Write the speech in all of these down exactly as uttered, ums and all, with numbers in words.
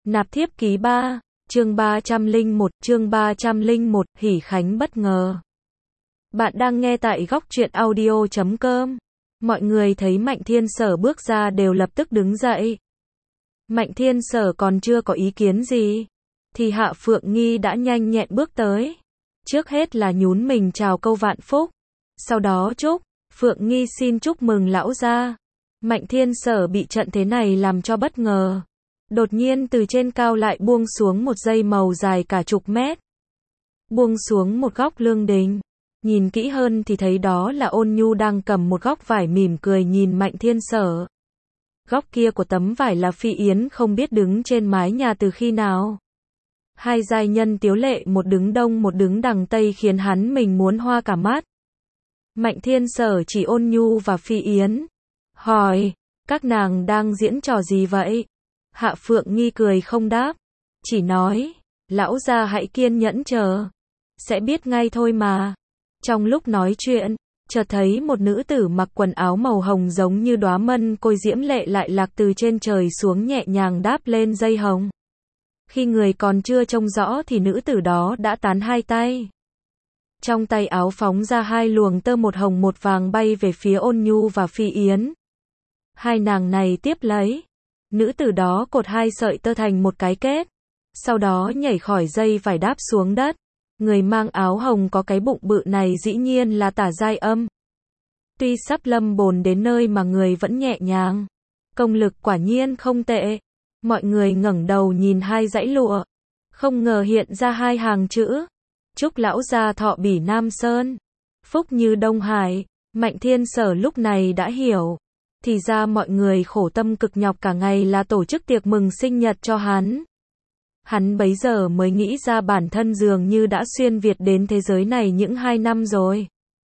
Nạp thiếp ký ba, chương ba trăm lẻ một, chương ba trăm lẻ một, hỉ khánh bất ngờ. Bạn đang nghe tại góc truyện audio chấm com. Mọi người thấy Mạnh Thiên Sở bước ra đều lập tức đứng dậy. Mạnh Thiên Sở còn chưa có ý kiến gì, thì Hạ Phượng Nghi đã nhanh nhẹn bước tới. Trước hết là nhún mình chào câu vạn phúc, sau đó chúc, Phượng Nghi xin chúc mừng lão gia. Mạnh Thiên Sở bị trận thế này làm cho bất ngờ. Đột nhiên từ trên cao lại buông xuống một dây màu dài cả chục mét. Buông xuống một góc lương đình. Nhìn kỹ hơn thì thấy đó là Ôn Nhu đang cầm một góc vải mỉm cười nhìn Mạnh Thiên Sở. Góc kia của tấm vải là Phi Yến không biết đứng trên mái nhà từ khi nào. Hai giai nhân tiếu lệ một đứng đông một đứng đằng tây khiến hắn mình muốn hoa cả mắt. Mạnh Thiên Sở chỉ Ôn Nhu và Phi Yến. Hỏi, các nàng đang diễn trò gì vậy? Hạ Phượng Nghi cười không đáp. Chỉ nói, lão gia hãy kiên nhẫn chờ. Sẽ biết ngay thôi mà. Trong lúc nói chuyện, chợt thấy một nữ tử mặc quần áo màu hồng giống như đóa mân côi diễm lệ lại lạc từ trên trời xuống nhẹ nhàng đáp lên dây hồng. Khi người còn chưa trông rõ thì nữ tử đó đã tán hai tay. Trong tay áo phóng ra hai luồng tơ một hồng một vàng bay về phía Ôn Nhu và Phi Yến. Hai nàng này tiếp lấy. Nữ tử đó cột hai sợi tơ thành một cái kết. Sau đó nhảy khỏi dây vải đáp xuống đất. Người mang áo hồng có cái bụng bự này dĩ nhiên là Tả Giai Âm. Tuy sắp lâm bồn đến nơi mà người vẫn nhẹ nhàng. Công lực quả nhiên không tệ. Mọi người ngẩng đầu nhìn hai dãy lụa. Không ngờ hiện ra hai hàng chữ. Chúc lão gia thọ bỉ Nam Sơn. Phúc như Đông Hải. Mạnh Thiên Sở lúc này đã hiểu. Thì ra mọi người khổ tâm cực nhọc cả ngày là tổ chức tiệc mừng sinh nhật cho hắn. Hắn bấy giờ mới nghĩ ra bản thân dường như đã xuyên Việt đến thế giới này những hai năm rồi.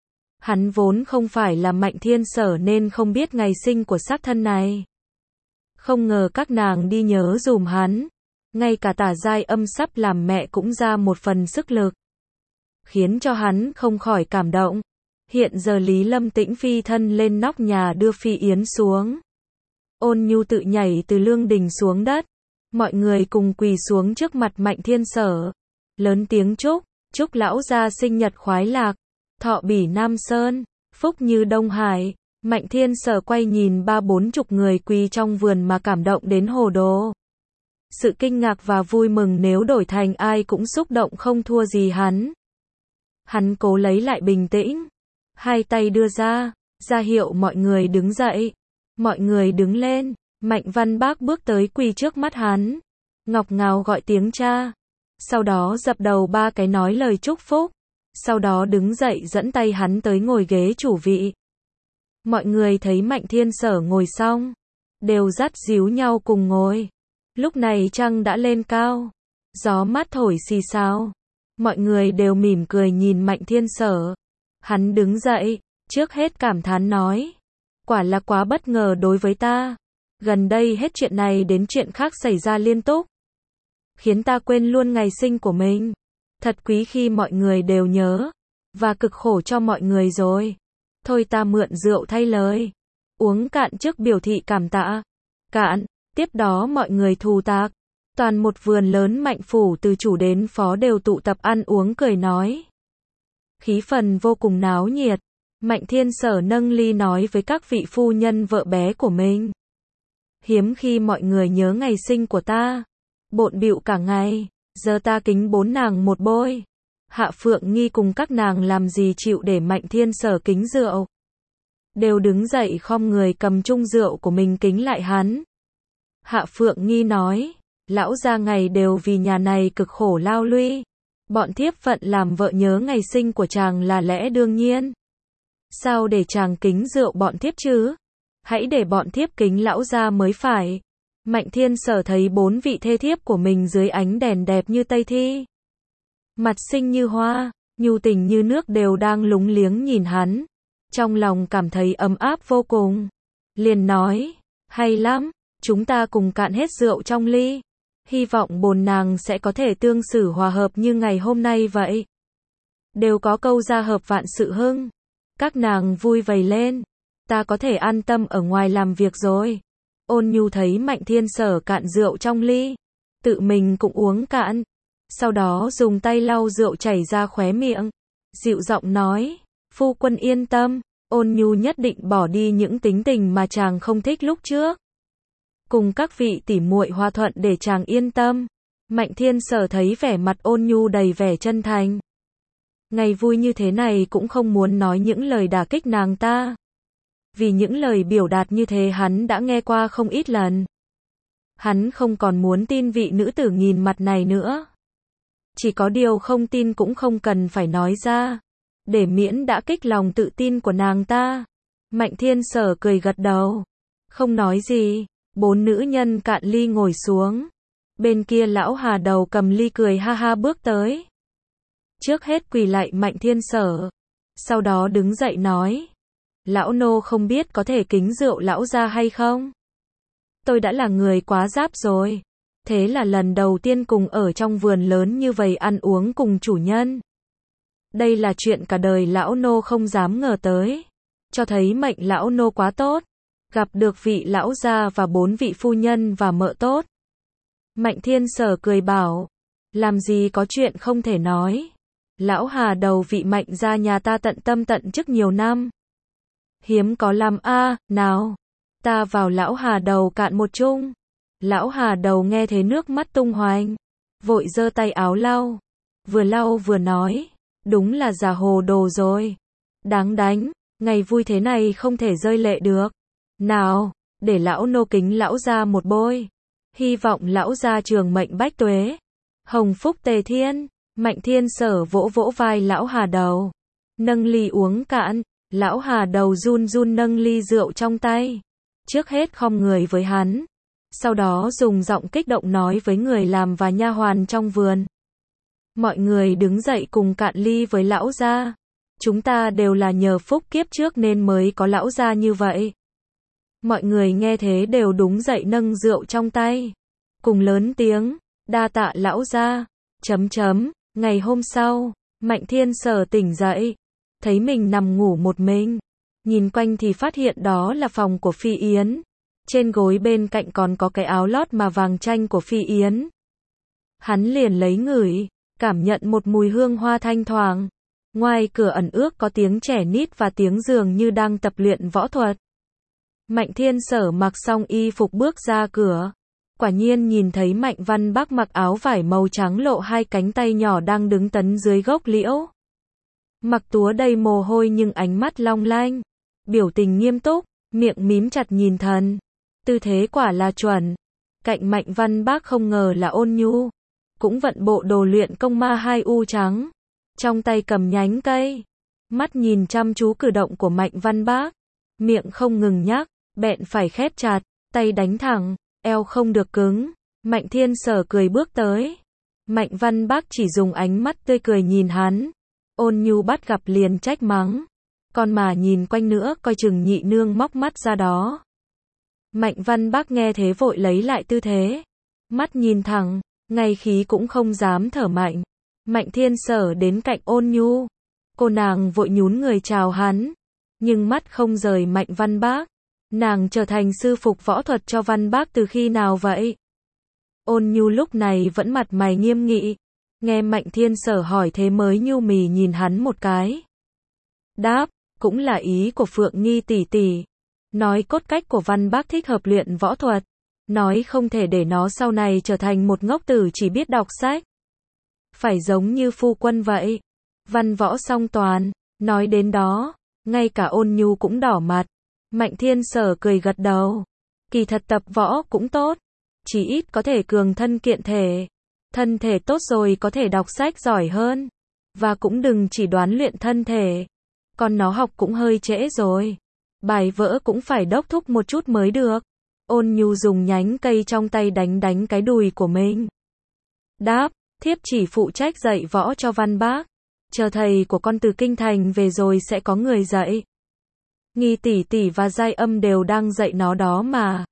Hắn vốn không phải là Mạnh Thiên Sở nên không biết ngày sinh của xác thân này. Không ngờ các nàng đi nhớ dùm hắn. Ngay cả Tả Giai Âm sắp làm mẹ cũng ra một phần sức lực. Khiến cho hắn không khỏi cảm động. Hiện giờ Lý Lâm Tĩnh phi thân lên nóc nhà đưa Phi Yến xuống. Ôn Nhu tự nhảy từ lương đình xuống đất. Mọi người cùng quỳ xuống trước mặt Mạnh Thiên Sở. Lớn tiếng chúc, chúc lão gia sinh nhật khoái lạc, thọ bỉ Nam Sơn, phúc như Đông Hải. Mạnh Thiên Sở quay nhìn ba bốn chục người quỳ trong vườn mà cảm động đến hồ đồ. Sự kinh ngạc và vui mừng nếu đổi thành ai cũng xúc động không thua gì hắn. Hắn cố lấy lại bình tĩnh. Hai tay đưa ra, ra hiệu mọi người đứng dậy. Mọi người đứng lên, Mạnh Văn Bác bước tới quỳ trước mắt hắn. Ngọc ngào gọi tiếng cha. Sau đó dập đầu ba cái nói lời chúc phúc. Sau đó đứng dậy dẫn tay hắn tới ngồi ghế chủ vị. Mọi người thấy Mạnh Thiên Sở ngồi xong, đều dắt díu nhau cùng ngồi. Lúc này trăng đã lên cao. Gió mát thổi xì xào. Mọi người đều mỉm cười nhìn Mạnh Thiên Sở. Hắn đứng dậy, trước hết cảm thán nói. Quả là quá bất ngờ đối với ta. Gần đây hết chuyện này đến chuyện khác xảy ra liên tục. Khiến ta quên luôn ngày sinh của mình. Thật quý khi mọi người đều nhớ. Và cực khổ cho mọi người rồi. Thôi ta mượn rượu thay lời. Uống cạn trước biểu thị cảm tạ. Cạn, tiếp đó mọi người thù tạc. Toàn một vườn lớn Mạnh phủ từ chủ đến phó đều tụ tập ăn uống cười nói. Khí phần vô cùng náo nhiệt. Mạnh Thiên Sở nâng ly nói với các vị phu nhân vợ bé của mình. Hiếm khi mọi người nhớ ngày sinh của ta. Bộn bịu cả ngày. Giờ ta kính bốn nàng một bôi. Hạ Phượng Nghi cùng các nàng làm gì chịu để Mạnh Thiên Sở kính rượu. Đều đứng dậy khom người cầm chung rượu của mình kính lại hắn. Hạ Phượng Nghi nói. Lão gia ngày đều vì nhà này cực khổ lao lуy. Bọn thiếp phận làm vợ nhớ ngày sinh của chàng là lẽ đương nhiên. Sao để chàng kính rượu bọn thiếp chứ? Hãy để bọn thiếp kính lão gia mới phải. Mạnh Thiên Sở thấy bốn vị thê thiếp của mình dưới ánh đèn đẹp như Tây Thi. Mặt xinh như hoa, nhu tình như nước đều đang lúng liếng nhìn hắn. Trong lòng cảm thấy ấm áp vô cùng. Liền nói, hay lắm, chúng ta cùng cạn hết rượu trong ly. Hy vọng bồn nàng sẽ có thể tương xử hòa hợp như ngày hôm nay vậy. Đều có câu gia hợp vạn sự hưng. Các nàng vui vầy lên. Ta có thể an tâm ở ngoài làm việc rồi. Ôn Nhu thấy Mạnh Thiên Sở cạn rượu trong ly. tự mình cũng uống cạn. Sau đó dùng tay lau rượu chảy ra khóe miệng. Dịu giọng nói, phu quân yên tâm, Ôn Nhu nhất định bỏ đi những tính tình mà chàng không thích lúc trước. Cùng các vị tỉ muội hòa thuận để chàng yên tâm. Mạnh Thiên Sở thấy vẻ mặt Ôn Nhu đầy vẻ chân thành. Ngày vui như thế này cũng không muốn nói những lời đả kích nàng ta. Vì những lời biểu đạt như thế hắn đã nghe qua không ít lần. Hắn không còn muốn tin vị nữ tử nghìn mặt này nữa. Chỉ có điều không tin cũng không cần phải nói ra. Để miễn đã kích lòng tự tin của nàng ta. Mạnh Thiên Sở cười gật đầu. Không nói gì. Bốn nữ nhân cạn ly ngồi xuống. Bên kia lão Hà Đầu cầm ly cười ha ha bước tới. Trước hết quỳ lạy Mạnh Thiên Sở. Sau đó đứng dậy nói. Lão nô không biết có thể kính rượu lão gia hay không? Tôi đã là người quá giáp rồi. Thế là lần đầu tiên cùng ở trong vườn lớn như vậy ăn uống cùng chủ nhân. Đây là chuyện cả đời lão nô không dám ngờ tới. Cho thấy mệnh lão nô quá tốt. Gặp được vị lão gia và bốn vị phu nhân và mợ tốt. Mạnh Thiên Sở cười bảo. Làm gì có chuyện không thể nói. Lão Hà Đầu vị Mạnh gia nhà ta tận tâm tận chức nhiều năm. Hiếm có làm a, nào. Ta vào lão Hà Đầu cạn một chung. Lão Hà Đầu nghe thế nước mắt tung hoành. Vội giơ tay áo lau. Vừa lau vừa nói. Đúng là già hồ đồ rồi. Đáng đánh. Ngày vui thế này không thể rơi lệ được. Nào, để lão nô kính lão gia một bôi. Hy vọng lão gia trường mệnh bách tuế. Hồng phúc tề thiên. Mạnh Thiên Sở vỗ vỗ vai lão Hà Đầu. Nâng ly uống cạn. Lão Hà Đầu run run nâng ly rượu trong tay. Trước hết khom người với hắn. Sau đó dùng giọng kích động nói với người làm và nha hoàn trong vườn. Mọi người đứng dậy cùng cạn ly với lão gia. Chúng ta đều là nhờ phúc kiếp trước nên mới có lão gia như vậy. Mọi người nghe thế đều đúng dậy nâng rượu trong tay. Cùng lớn tiếng, đa tạ lão gia. Chấm chấm, ngày hôm sau, Mạnh Thiên Sở tỉnh dậy. Thấy mình nằm ngủ một mình. Nhìn quanh thì phát hiện đó là phòng của Phi Yến. Trên gối bên cạnh còn có cái áo lót mà vàng chanh của Phi Yến. Hắn liền lấy ngửi, cảm nhận một mùi hương hoa thanh thoảng. Ngoài cửa ẩn ước có tiếng trẻ nít và tiếng dường như đang tập luyện võ thuật. Mạnh Thiên Sở mặc xong y phục bước ra cửa. Quả nhiên nhìn thấy Mạnh Văn Bác mặc áo vải màu trắng lộ hai cánh tay nhỏ đang đứng tấn dưới gốc liễu. Mặc túa đầy mồ hôi nhưng ánh mắt long lanh. Biểu tình nghiêm túc, miệng mím chặt nhìn thần. Tư thế quả là chuẩn. Cạnh Mạnh Văn Bác không ngờ là Ôn Nhu. Cũng vận bộ đồ luyện công ma hai u trắng. Trong tay cầm nhánh cây. Mắt nhìn chăm chú cử động của Mạnh Văn Bác. Miệng không ngừng nhắc, bẹn phải khép chặt, tay đánh thẳng, eo không được cứng. Mạnh Thiên Sở cười bước tới. Mạnh Văn Bác chỉ dùng ánh mắt tươi cười nhìn hắn. Ôn Nhu bắt gặp liền trách mắng. Còn mà nhìn quanh nữa coi chừng nhị nương móc mắt ra đó. Mạnh Văn Bác nghe thế vội lấy lại tư thế. Mắt nhìn thẳng, ngay khí cũng không dám thở mạnh. Mạnh Thiên Sở đến cạnh Ôn Nhu. Cô nàng vội nhún người chào hắn. Nhưng mắt không rời Mạnh Văn Bác. Nàng trở thành sư phục võ thuật cho Văn Bác từ khi nào vậy? Ôn Nhu lúc này vẫn mặt mày nghiêm nghị. Nghe Mạnh Thiên Sở hỏi thế mới nhu mì nhìn hắn một cái. Đáp, cũng là ý của Phượng Nghi tỷ tỷ. Nói cốt cách của Văn Bác thích hợp luyện võ thuật. Nói không thể để nó sau này trở thành một ngốc tử chỉ biết đọc sách. Phải giống như phu quân vậy. Văn võ song toàn. Nói đến đó, ngay cả Ôn Nhu cũng đỏ mặt. Mạnh Thiên Sở cười gật đầu. Kỳ thật tập võ cũng tốt. Chỉ ít có thể cường thân kiện thể. Thân thể tốt rồi có thể đọc sách giỏi hơn. Và cũng đừng chỉ đoán luyện thân thể. Còn nó học cũng hơi trễ rồi. Bài vỡ cũng phải đốc thúc một chút mới được. Ôn Nhu dùng nhánh cây trong tay đánh đánh cái đùi của mình. Đáp, thiếp chỉ phụ trách dạy võ cho Văn Bác. Chờ thầy của con từ kinh thành về rồi sẽ có người dạy. Nghi tỷ tỷ và Giai Âm đều đang dạy nó đó mà.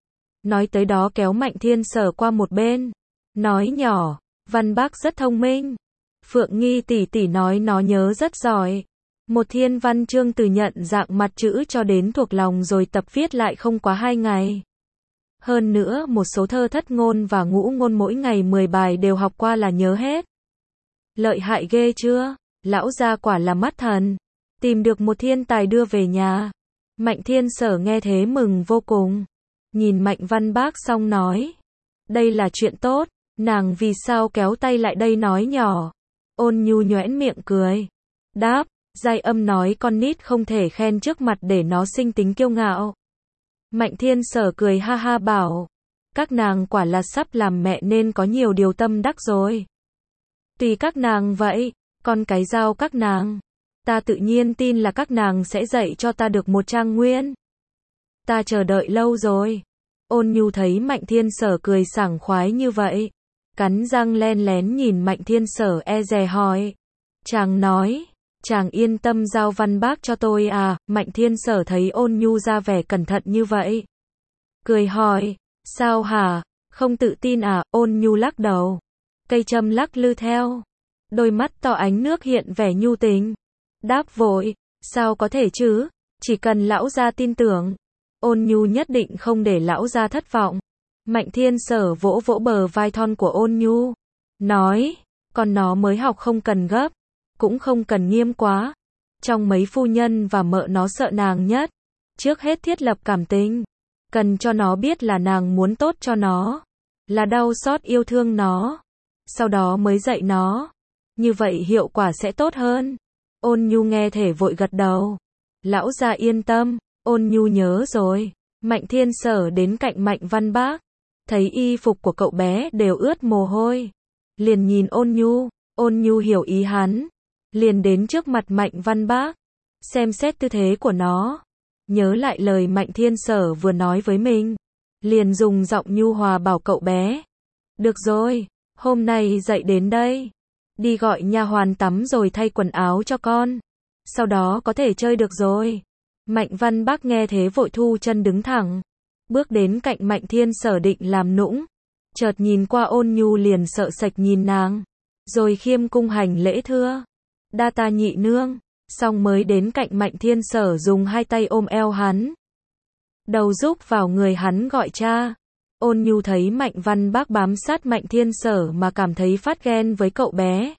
Nói tới đó kéo Mạnh Thiên Sở qua một bên. Nói nhỏ, Văn Bác rất thông minh. Phượng Nghi tỷ tỷ nói nó nhớ rất giỏi. Một thiên văn chương từ nhận dạng mặt chữ cho đến thuộc lòng rồi tập viết lại không quá hai ngày. Hơn nữa một số thơ thất ngôn và ngũ ngôn mỗi ngày mười bài đều học qua là nhớ hết. Lợi hại ghê chưa? Lão gia quả là mắt thần. Tìm được một thiên tài đưa về nhà. Mạnh Thiên Sở nghe thế mừng vô cùng. Nhìn Mạnh Văn Bác xong nói. Đây là chuyện tốt. Nàng vì sao kéo tay lại đây nói nhỏ. Ôn Nhu nhoẻn miệng cười. Đáp, Giai Âm nói con nít không thể khen trước mặt để nó sinh tính kiêu ngạo. Mạnh Thiên Sở cười ha ha bảo. Các nàng quả là sắp làm mẹ nên có nhiều điều tâm đắc rồi. Tùy các nàng vậy, con cái giao các nàng. Ta tự nhiên tin là các nàng sẽ dạy cho ta được một trang nguyên. Ta chờ đợi lâu rồi. Ôn Nhu thấy Mạnh Thiên Sở cười sảng khoái như vậy. Cắn răng len lén nhìn Mạnh Thiên Sở e dè hỏi. Chàng nói, chàng yên tâm giao Văn Bác cho tôi à? Mạnh Thiên Sở thấy Ôn Nhu ra vẻ cẩn thận như vậy. Cười hỏi, sao hả? Không tự tin à? Ôn Nhu lắc đầu. Cây châm lắc lư theo. Đôi mắt to ánh nước hiện vẻ nhu tình. Đáp vội, sao có thể chứ? Chỉ cần lão gia tin tưởng. Ôn Nhu nhất định không để lão gia thất vọng. Mạnh Thiên Sở vỗ vỗ bờ vai thon của Ôn Nhu. Nói, con nó mới học không cần gấp. Cũng không cần nghiêm quá. Trong mấy phu nhân và mợ nó sợ nàng nhất. Trước hết thiết lập cảm tình. Cần cho nó biết là nàng muốn tốt cho nó. Là đau xót yêu thương nó. Sau đó mới dạy nó. Như vậy hiệu quả sẽ tốt hơn. Ôn Nhu nghe thể vội gật đầu. Lão gia yên tâm. Ôn Nhu nhớ rồi. Mạnh Thiên Sở đến cạnh Mạnh Văn Bác. Thấy y phục của cậu bé đều ướt mồ hôi. Liền nhìn Ôn Nhu. Ôn Nhu hiểu ý hắn. Liền đến trước mặt Mạnh Văn Bác. Xem xét tư thế của nó. Nhớ lại lời Mạnh Thiên Sở vừa nói với mình. Liền dùng giọng nhu hòa bảo cậu bé. Được rồi, hôm nay dậy đến đây. Đi gọi nha hoàn tắm rồi thay quần áo cho con. Sau đó có thể chơi được rồi. Mạnh Văn Bác nghe thế vội thu chân đứng thẳng. Bước đến cạnh Mạnh Thiên Sở định làm nũng. Chợt nhìn qua Ôn Nhu liền sợ sệt nhìn nàng. Rồi khiêm cung hành lễ thưa. Đa ta nhị nương. Xong mới đến cạnh Mạnh Thiên Sở dùng hai tay ôm eo hắn. Đầu rúc vào người hắn gọi cha. Ôn Nhu thấy Mạnh Văn Bác bám sát Mạnh Thiên Sở mà cảm thấy phát ghen với cậu bé.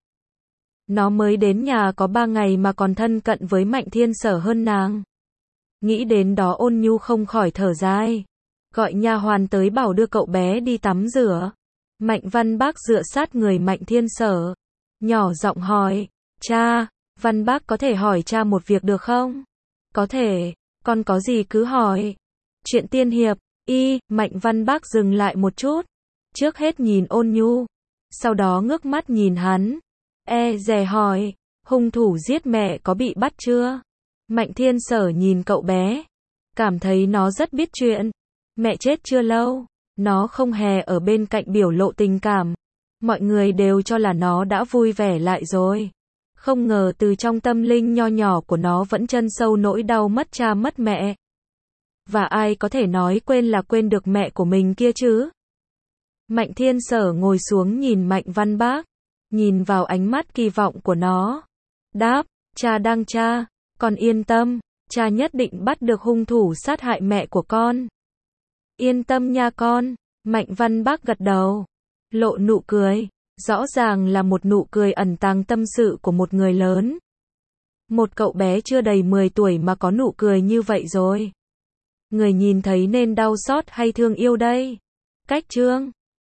Nó mới đến nhà có ba ngày mà còn thân cận với Mạnh Thiên Sở hơn nàng. Nghĩ đến đó Ôn Nhu không khỏi thở dài. Gọi nha hoàn tới bảo đưa cậu bé đi tắm rửa. Mạnh Văn Bác dựa sát người Mạnh Thiên Sở. Nhỏ giọng hỏi, cha, Văn Bác có thể hỏi cha một việc được không? Có thể, con có gì cứ hỏi. Chuyện tiên hiệp, y, Mạnh Văn Bác dừng lại một chút. Trước hết nhìn Ôn Nhu. Sau đó ngước mắt nhìn hắn. E dè hỏi, hung thủ giết mẹ có bị bắt chưa? Mạnh Thiên Sở nhìn cậu bé. Cảm thấy nó rất biết chuyện. Mẹ chết chưa lâu. Nó không hề ở bên cạnh biểu lộ tình cảm. Mọi người đều cho là nó đã vui vẻ lại rồi. Không ngờ từ trong tâm linh nho nhỏ của nó vẫn chân sâu nỗi đau mất cha mất mẹ. Và ai có thể nói quên là quên được mẹ của mình kia chứ? Mạnh Thiên Sở ngồi xuống nhìn Mạnh Văn Bác. Nhìn vào ánh mắt kỳ vọng của nó. Đáp, cha đang tra. Con yên tâm. Cha nhất định bắt được hung thủ sát hại mẹ của con. Yên tâm nha con. Mạnh Văn Bác gật đầu. Lộ nụ cười. Rõ ràng là một nụ cười ẩn tàng tâm sự của một người lớn. Một cậu bé chưa đầy mười tuổi mà có nụ cười như vậy rồi. Người nhìn thấy nên đau xót hay thương yêu đây? Cách chương